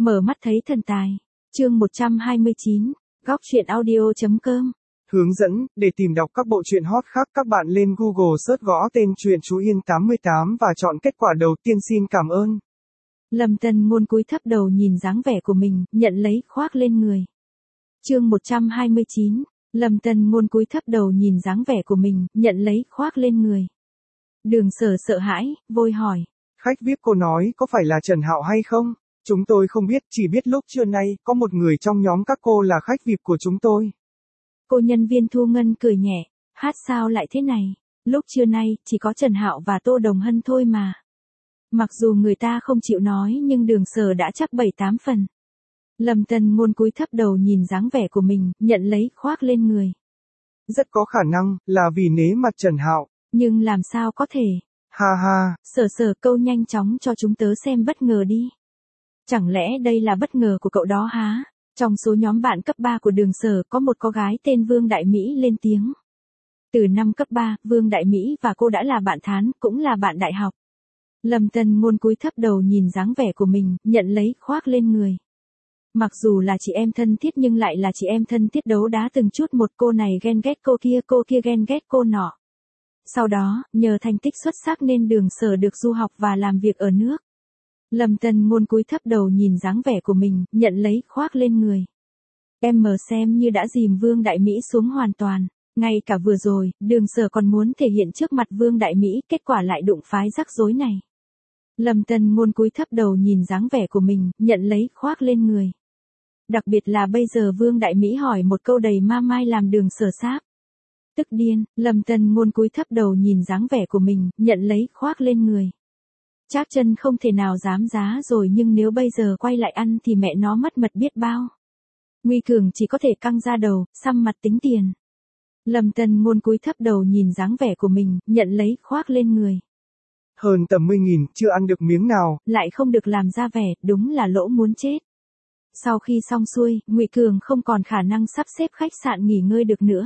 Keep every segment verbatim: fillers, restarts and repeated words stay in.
Mở mắt thấy thần tài. Chương một trăm hai mươi chín, góc truyện audio.com. Hướng dẫn, để tìm đọc các bộ truyện hot khác các bạn lên Google search gõ tên truyện Chú Yên tám mươi tám và chọn kết quả đầu tiên. Xin cảm ơn. Lâm Tân Ngôn cúi thấp đầu nhìn dáng vẻ của mình, nhận lấy khoác lên người. Chương một trăm hai mươi chín, Lâm Tân Ngôn cúi thấp đầu nhìn dáng vẻ của mình, nhận lấy khoác lên người. Đường Sở sợ hãi, vội hỏi. Khách vi ai pi cô nói có phải là Trần Hạo hay không? Chúng tôi không biết, chỉ biết lúc trưa nay, có một người trong nhóm các cô là khách vi ai pi của chúng tôi. Cô nhân viên thu ngân cười nhẹ, hát sao lại thế này, lúc trưa nay, chỉ có Trần Hạo và Tô Đồng Hân thôi mà. Mặc dù người ta không chịu nói nhưng Đường Sở đã chắc bảy tám phần. Lâm Tân Ngôn cúi thấp đầu nhìn dáng vẻ của mình, nhận lấy khoác lên người. Rất có khả năng, là vì nể mặt Trần Hạo. Nhưng làm sao có thể? Ha ha. Sở Sở câu nhanh chóng cho chúng tớ xem bất ngờ đi. Chẳng lẽ đây là bất ngờ của cậu đó hả? Trong số nhóm bạn cấp ba của Đường Sở có một cô gái tên Vương Đại Mỹ lên tiếng. Từ năm cấp ba, Vương Đại Mỹ và cô đã là bạn thán, cũng là bạn đại học. Lâm Tân Ngôn cúi thấp đầu nhìn dáng vẻ của mình, nhận lấy khoác lên người. Mặc dù là chị em thân thiết nhưng lại là chị em thân thiết đấu đá từng chút một, cô này ghen ghét cô kia, cô kia ghen ghét cô nọ. Sau đó, nhờ thành tích xuất sắc nên Đường Sở được du học và làm việc ở nước. Lâm Tân Ngôn cúi thấp đầu nhìn dáng vẻ của mình, nhận lấy khoác lên người. Em mờ xem như đã dìm Vương Đại Mỹ xuống hoàn toàn. Ngay cả vừa rồi, Đường Sở còn muốn thể hiện trước mặt Vương Đại Mỹ, kết quả lại đụng phái rắc rối này. Lâm Tân Ngôn cúi thấp đầu nhìn dáng vẻ của mình, nhận lấy khoác lên người. Đặc biệt là bây giờ Vương Đại Mỹ hỏi một câu đầy ma mai làm Đường Sở sáp. Tức điên, Lâm Tân Ngôn cúi thấp đầu nhìn dáng vẻ của mình, nhận lấy khoác lên người. Trác Chân không thể nào dám giá rồi nhưng nếu bây giờ quay lại ăn thì mẹ nó mất mật biết bao. Nguy Cường chỉ có thể căng ra đầu, xăm mặt tính tiền. Lâm Tân Ngôn cúi thấp đầu nhìn dáng vẻ của mình, nhận lấy khoác lên người. Hơn tầm mười nghìn, chưa ăn được miếng nào. Lại không được làm ra vẻ, đúng là lỗ muốn chết. Sau khi xong xuôi, Ngụy Cường không còn khả năng sắp xếp khách sạn nghỉ ngơi được nữa.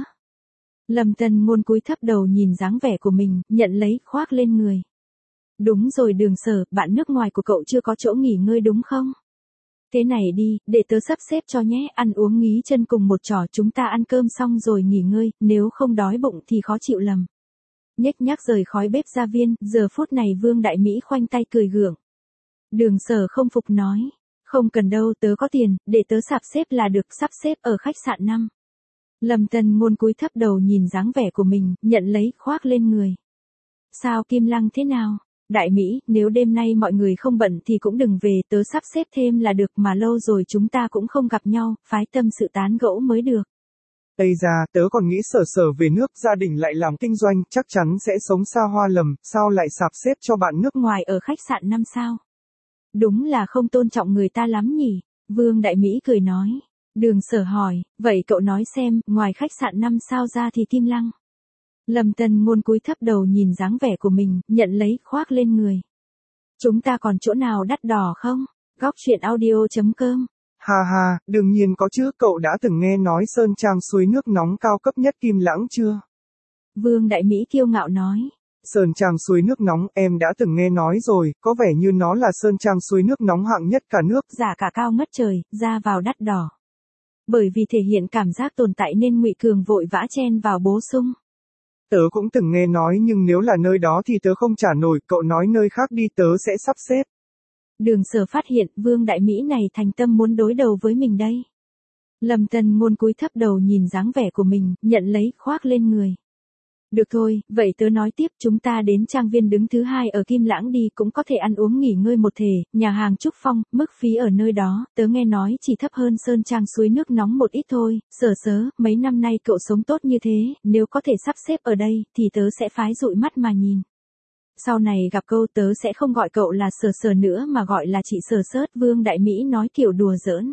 Lâm Tân Ngôn cúi thấp đầu nhìn dáng vẻ của mình, nhận lấy khoác lên người. Đúng rồi Đường Sở, bạn nước ngoài của cậu chưa có chỗ nghỉ ngơi đúng không? Thế này đi, để tớ sắp xếp cho nhé, ăn uống nghí chân cùng một trò, chúng ta ăn cơm xong rồi nghỉ ngơi, nếu không đói bụng thì khó chịu lầm. Nhếch nhác rời khói bếp gia viên, giờ phút này Vương Đại Mỹ khoanh tay cười gượng. Đường Sở không phục nói, không cần đâu, tớ có tiền, để tớ sắp xếp là được, sắp xếp ở khách sạn năm. Lâm Tân Ngôn cúi thấp đầu nhìn dáng vẻ của mình, nhận lấy khoác lên người. Sao Kim Lăng thế nào? Đại Mỹ, nếu đêm nay mọi người không bận thì cũng đừng về, tớ sắp xếp thêm là được, mà lâu rồi chúng ta cũng không gặp nhau, phái tâm sự tán gẫu mới được. Ây da, tớ còn nghĩ Sở Sở về nước, gia đình lại làm kinh doanh, chắc chắn sẽ sống xa hoa lầm, sao lại sắp xếp cho bạn nước ngoài ở khách sạn năm sao? Đúng là không tôn trọng người ta lắm nhỉ? Vương Đại Mỹ cười nói. Đường Sở hỏi, vậy cậu nói xem, ngoài khách sạn năm sao ra thì Kim Lăng. Lâm Tân Ngôn cúi thấp đầu nhìn dáng vẻ của mình, nhận lấy khoác lên người. Chúng ta còn chỗ nào đắt đỏ không? Góc truyện audio.com. Ha ha, đương nhiên có chứ, cậu đã từng nghe nói Sơn Trang suối nước nóng cao cấp nhất Kim Lãng chưa? Vương Đại Mỹ kiêu ngạo nói. Sơn Trang suối nước nóng, em đã từng nghe nói rồi, có vẻ như nó là Sơn Trang suối nước nóng hạng nhất cả nước. Giá cả cao ngất trời, ra vào đắt đỏ. Bởi vì thể hiện cảm giác tồn tại nên Ngụy Cường vội vã chen vào bổ sung. Tớ cũng từng nghe nói nhưng nếu là nơi đó thì tớ không trả nổi, cậu nói nơi khác đi tớ sẽ sắp xếp. Đường Sở phát hiện Vương Đại Mỹ này thành tâm muốn đối đầu với mình đây. Lâm Tân Ngôn cúi thấp đầu nhìn dáng vẻ của mình, nhận lấy khoác lên người. Được thôi, vậy tớ nói tiếp, chúng ta đến trang viên đứng thứ hai ở Kim Lãng đi, cũng có thể ăn uống nghỉ ngơi một thể, nhà hàng Trúc Phong, mức phí ở nơi đó, tớ nghe nói chỉ thấp hơn Sơn Trang suối nước nóng một ít thôi. Sở Sớ, mấy năm nay cậu sống tốt như thế, nếu có thể sắp xếp ở đây, thì tớ sẽ phái dụi mắt mà nhìn. Sau này gặp câu tớ sẽ không gọi cậu là Sở Sở nữa mà gọi là chị Sở Sớt. Vương Đại Mỹ nói kiểu đùa giỡn.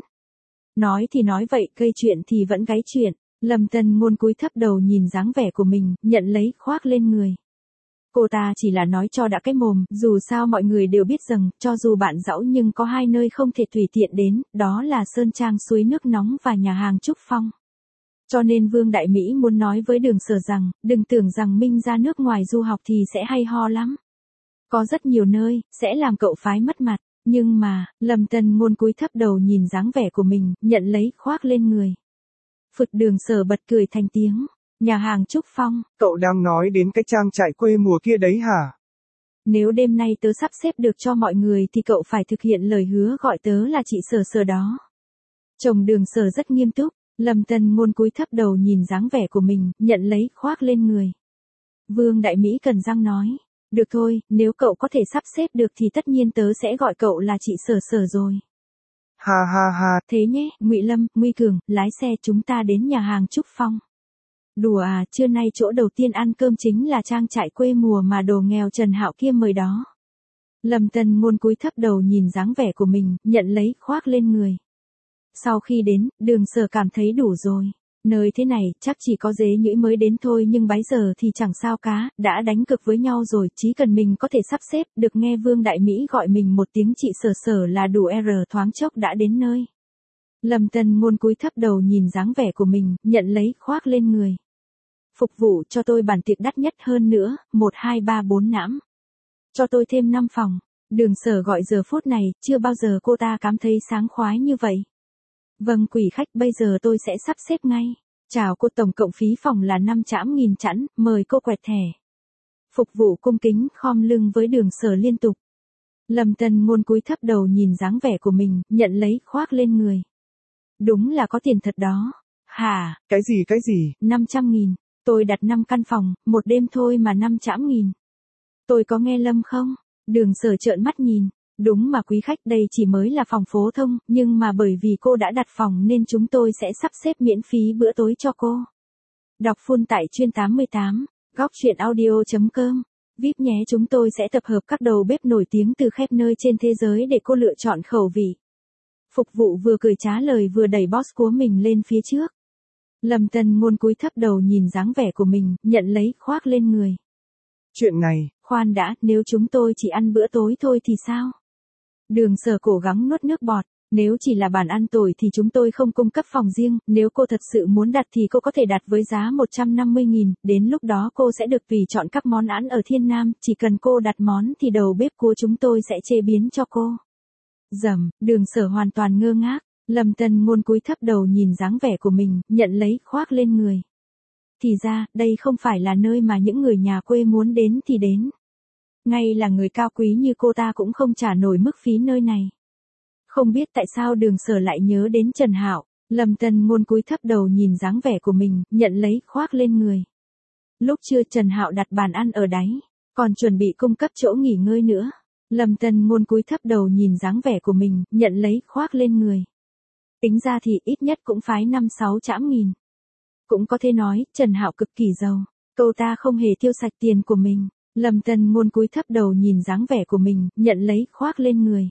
Nói thì nói vậy, gây chuyện thì vẫn gáy chuyện. Lâm Tân Ngôn cúi thấp đầu nhìn dáng vẻ của mình, nhận lấy khoác lên người. Cô ta chỉ là nói cho đã cái mồm, dù sao mọi người đều biết rằng, cho dù bạn dẫu nhưng có hai nơi không thể tùy tiện đến, đó là Sơn Trang suối nước nóng và nhà hàng Trúc Phong. Cho nên Vương Đại Mỹ muốn nói với Đường Sở rằng, đừng tưởng rằng Minh ra nước ngoài du học thì sẽ hay ho lắm. Có rất nhiều nơi, sẽ làm cậu phái mất mặt. Nhưng mà, Lâm Tân Ngôn cúi thấp đầu nhìn dáng vẻ của mình, nhận lấy khoác lên người. Phụt, Đường Sở bật cười thành tiếng. Nhà hàng Trúc Phong. Cậu đang nói đến cái trang trại quê mùa kia đấy hả? Nếu đêm nay tớ sắp xếp được cho mọi người thì cậu phải thực hiện lời hứa gọi tớ là chị Sở Sở đó. Chồng Đường Sở rất nghiêm túc, Lâm Tân Ngôn cúi thấp đầu nhìn dáng vẻ của mình, nhận lấy khoác lên người. Vương Đại Mỹ cần răng nói. Được thôi, nếu cậu có thể sắp xếp được thì tất nhiên tớ sẽ gọi cậu là chị Sở Sở rồi. Ha ha ha. Thế nhé, Ngụy Lâm, Nguy Cường, lái xe chúng ta đến nhà hàng Trúc Phong. Đùa à, trưa nay chỗ đầu tiên ăn cơm chính là trang trại quê mùa mà đồ nghèo Trần Hạo kia mời đó. Lâm Tân Ngôn cúi thấp đầu nhìn dáng vẻ của mình, nhận lấy khoác lên người. Sau khi đến, Đường Sở cảm thấy đủ rồi. Nơi thế này, chắc chỉ có dế nhũi mới đến thôi nhưng bấy giờ thì chẳng sao cá, đã đánh cực với nhau rồi, chỉ cần mình có thể sắp xếp, được nghe Vương Đại Mỹ gọi mình một tiếng chị Sở Sở là đủ r thoáng chốc đã đến nơi. Lâm Tân Ngôn cúi thấp đầu nhìn dáng vẻ của mình, nhận lấy khoác lên người. Phục vụ cho tôi bàn tiệc đắt nhất hơn nữa, một hai ba bốn nãm. Cho tôi thêm năm phòng. Đường Sở gọi giờ phút này, chưa bao giờ cô ta cảm thấy sáng khoái như vậy. Vâng quỷ khách, bây giờ tôi sẽ sắp xếp ngay. Chào cô, tổng cộng phí phòng là năm trăm nghìn chẵn, mời cô quẹt thẻ. Phục vụ cung kính khom lưng với Đường Sở liên tục. Lâm Tân Ngôn cúi thấp đầu nhìn dáng vẻ của mình, nhận lấy khoác lên người. Đúng là có tiền thật đó. Hả? Cái gì cái gì? năm trăm nghìn. Tôi đặt năm căn phòng, một đêm thôi mà năm trăm nghìn. Tôi có nghe lầm không? Đường Sở trợn mắt nhìn. Đúng mà quý khách, đây chỉ mới là phòng phổ thông, nhưng mà bởi vì cô đã đặt phòng nên chúng tôi sẽ sắp xếp miễn phí bữa tối cho cô. Đọc full tại chuyên tám mươi tám, góc truyện audio chấm com. vê i pê nhé, chúng tôi sẽ tập hợp các đầu bếp nổi tiếng từ khắp nơi trên thế giới để cô lựa chọn khẩu vị. Phục vụ vừa cười trá lời vừa đẩy boss của mình lên phía trước. Lâm Tân Ngôn cúi thấp đầu nhìn dáng vẻ của mình, nhận lấy khoác lên người. Chuyện này, khoan đã, nếu chúng tôi chỉ ăn bữa tối thôi thì sao? Đường Sở cố gắng nuốt nước bọt, nếu chỉ là bàn ăn tồi thì chúng tôi không cung cấp phòng riêng, nếu cô thật sự muốn đặt thì cô có thể đặt với giá một trăm năm mươi nghìn, đến lúc đó cô sẽ được tùy chọn các món ăn ở Thiên Nam, chỉ cần cô đặt món thì đầu bếp của chúng tôi sẽ chế biến cho cô. Dầm, Đường Sở hoàn toàn ngơ ngác, Lâm Tân Ngôn cúi thấp đầu nhìn dáng vẻ của mình, nhận lấy khoác lên người. Thì ra, đây không phải là nơi mà những người nhà quê muốn đến thì đến. Ngay là người cao quý như cô ta cũng không trả nổi mức phí nơi này. Không biết tại sao Đường Sở lại nhớ đến Trần Hạo, Lâm Tân Ngôn cúi thấp đầu nhìn dáng vẻ của mình, nhận lấy khoác lên người. Lúc trưa Trần Hạo đặt bàn ăn ở đáy, còn chuẩn bị cung cấp chỗ nghỉ ngơi nữa. Lâm Tân Ngôn cúi thấp đầu nhìn dáng vẻ của mình, nhận lấy khoác lên người. Tính ra thì ít nhất cũng phái năm sáu trăm nghìn. Cũng có thể nói, Trần Hạo cực kỳ giàu, cô ta không hề tiêu sạch tiền của mình. Lâm Tân Ngôn cúi thấp đầu nhìn dáng vẻ của mình, nhận lấy khoác lên người.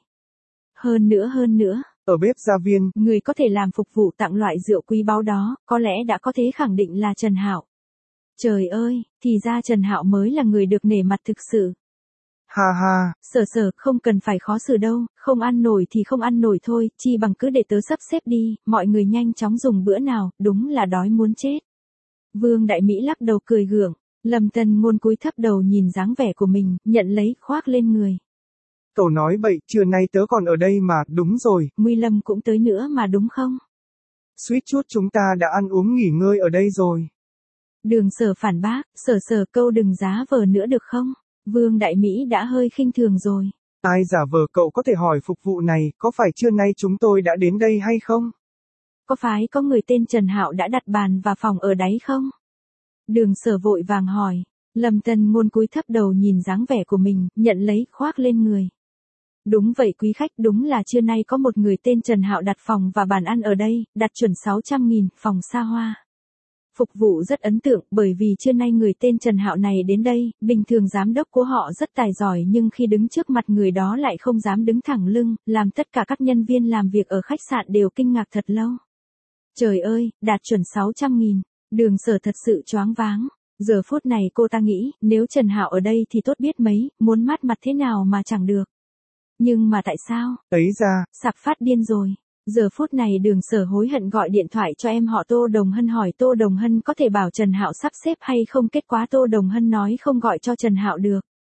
Hơn nữa hơn nữa, ở bếp gia viên, người có thể làm phục vụ tặng loại rượu quý báu đó, có lẽ đã có thể khẳng định là Trần Hạo. Trời ơi, thì ra Trần Hạo mới là người được nể mặt thực sự. Ha ha, Sở Sở, không cần phải khó xử đâu, không ăn nổi thì không ăn nổi thôi, chi bằng cứ để tớ sắp xếp đi, mọi người nhanh chóng dùng bữa nào, đúng là đói muốn chết. Vương Đại Mỹ lắc đầu cười gượng, Lâm Tân Ngôn cúi thấp đầu nhìn dáng vẻ của mình, nhận lấy khoác lên người. Cậu nói bậy, trưa nay tớ còn ở đây mà, đúng rồi. Nguy Lâm cũng tới nữa mà đúng không? Suýt chút chúng ta đã ăn uống nghỉ ngơi ở đây rồi. Đường Sở phản bác, Sở Sở câu đừng giá vờ nữa được không? Vương Đại Mỹ đã hơi khinh thường rồi. Ai giả vờ, cậu có thể hỏi phục vụ này, có phải trưa nay chúng tôi đã đến đây hay không? Có phải có người tên Trần Hạo đã đặt bàn và phòng ở đấy không? Đường Sở vội vàng hỏi. Lâm Tân Ngôn cúi thấp đầu nhìn dáng vẻ của mình, nhận lấy khoác lên người. Đúng vậy quý khách, đúng là trưa nay có một người tên Trần Hạo đặt phòng và bàn ăn ở đây, đặt chuẩn sáu trăm nghìn, phòng xa hoa. Phục vụ rất ấn tượng, bởi vì trưa nay người tên Trần Hạo này đến đây, bình thường giám đốc của họ rất tài giỏi nhưng khi đứng trước mặt người đó lại không dám đứng thẳng lưng, làm tất cả các nhân viên làm việc ở khách sạn đều kinh ngạc thật lâu. Trời ơi, đạt chuẩn sáu trăm nghìn, Đường Sở thật sự choáng váng. Giờ phút này cô ta nghĩ, nếu Trần Hạo ở đây thì tốt biết mấy, muốn mát mặt thế nào mà chẳng được. Nhưng mà tại sao? Ấy ra, sắp phát điên rồi. Giờ phút này Đường Sở hối hận gọi điện thoại cho em họ Tô Đồng Hân hỏi Tô Đồng Hân có thể bảo Trần Hạo sắp xếp hay không, kết quả Tô Đồng Hân nói không gọi cho Trần Hạo được.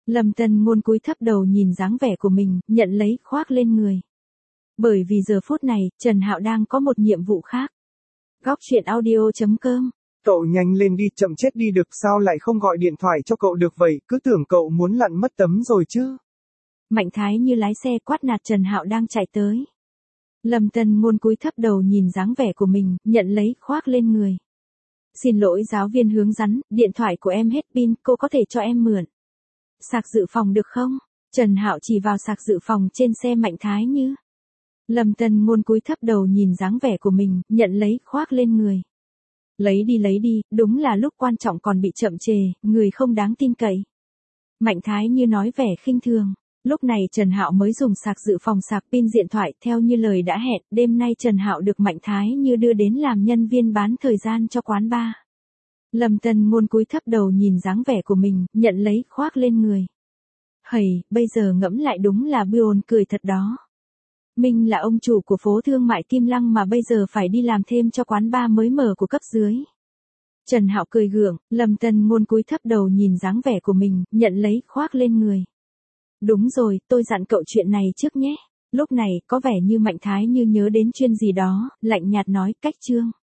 Lâm Tân Ngôn cúi thấp đầu nhìn dáng vẻ của mình, nhận lấy khoác lên người. Bởi vì giờ phút này, Trần Hạo đang có một nhiệm vụ khác. Góc truyện audio chấm com. Cậu nhanh lên đi, chậm chết đi được, sao lại không gọi điện thoại cho cậu được vậy, cứ tưởng cậu muốn lặn mất tấm rồi chứ. Mạnh Thái Như lái xe quát nạt Trần Hạo đang chạy tới. Lâm Tân Ngôn cúi thấp đầu nhìn dáng vẻ của mình, nhận lấy khoác lên người. Xin lỗi giáo viên hướng dẫn, điện thoại của em hết pin, cô có thể cho em mượn sạc dự phòng được không? Trần Hạo chỉ vào sạc dự phòng trên xe Mạnh Thái Như. Lâm Tân Ngôn cúi thấp đầu nhìn dáng vẻ của mình, nhận lấy khoác lên người. Lấy đi lấy đi, đúng là lúc quan trọng còn bị chậm trễ, người không đáng tin cậy. Mạnh Thái Như nói vẻ khinh thường. Lúc này Trần Hạo mới dùng sạc dự phòng sạc pin điện thoại, theo như lời đã hẹn, đêm nay Trần Hạo được Mạnh Thái Như đưa đến làm nhân viên bán thời gian cho quán bar. Lâm Tân Ngôn cúi thấp đầu nhìn dáng vẻ của mình, nhận lấy khoác lên người. Hầy, bây giờ ngẫm lại đúng là buồn cười thật đó. Mình là ông chủ của phố thương mại Kim Lăng mà bây giờ phải đi làm thêm cho quán bar mới mở của cấp dưới. Trần Hạo cười gượng, Lâm Tân Ngôn cúi thấp đầu nhìn dáng vẻ của mình, nhận lấy khoác lên người. Đúng rồi, tôi dặn cậu chuyện này trước nhé. Lúc này, có vẻ như Mạnh Thái Như nhớ đến chuyện gì đó, lạnh nhạt nói, cách trương.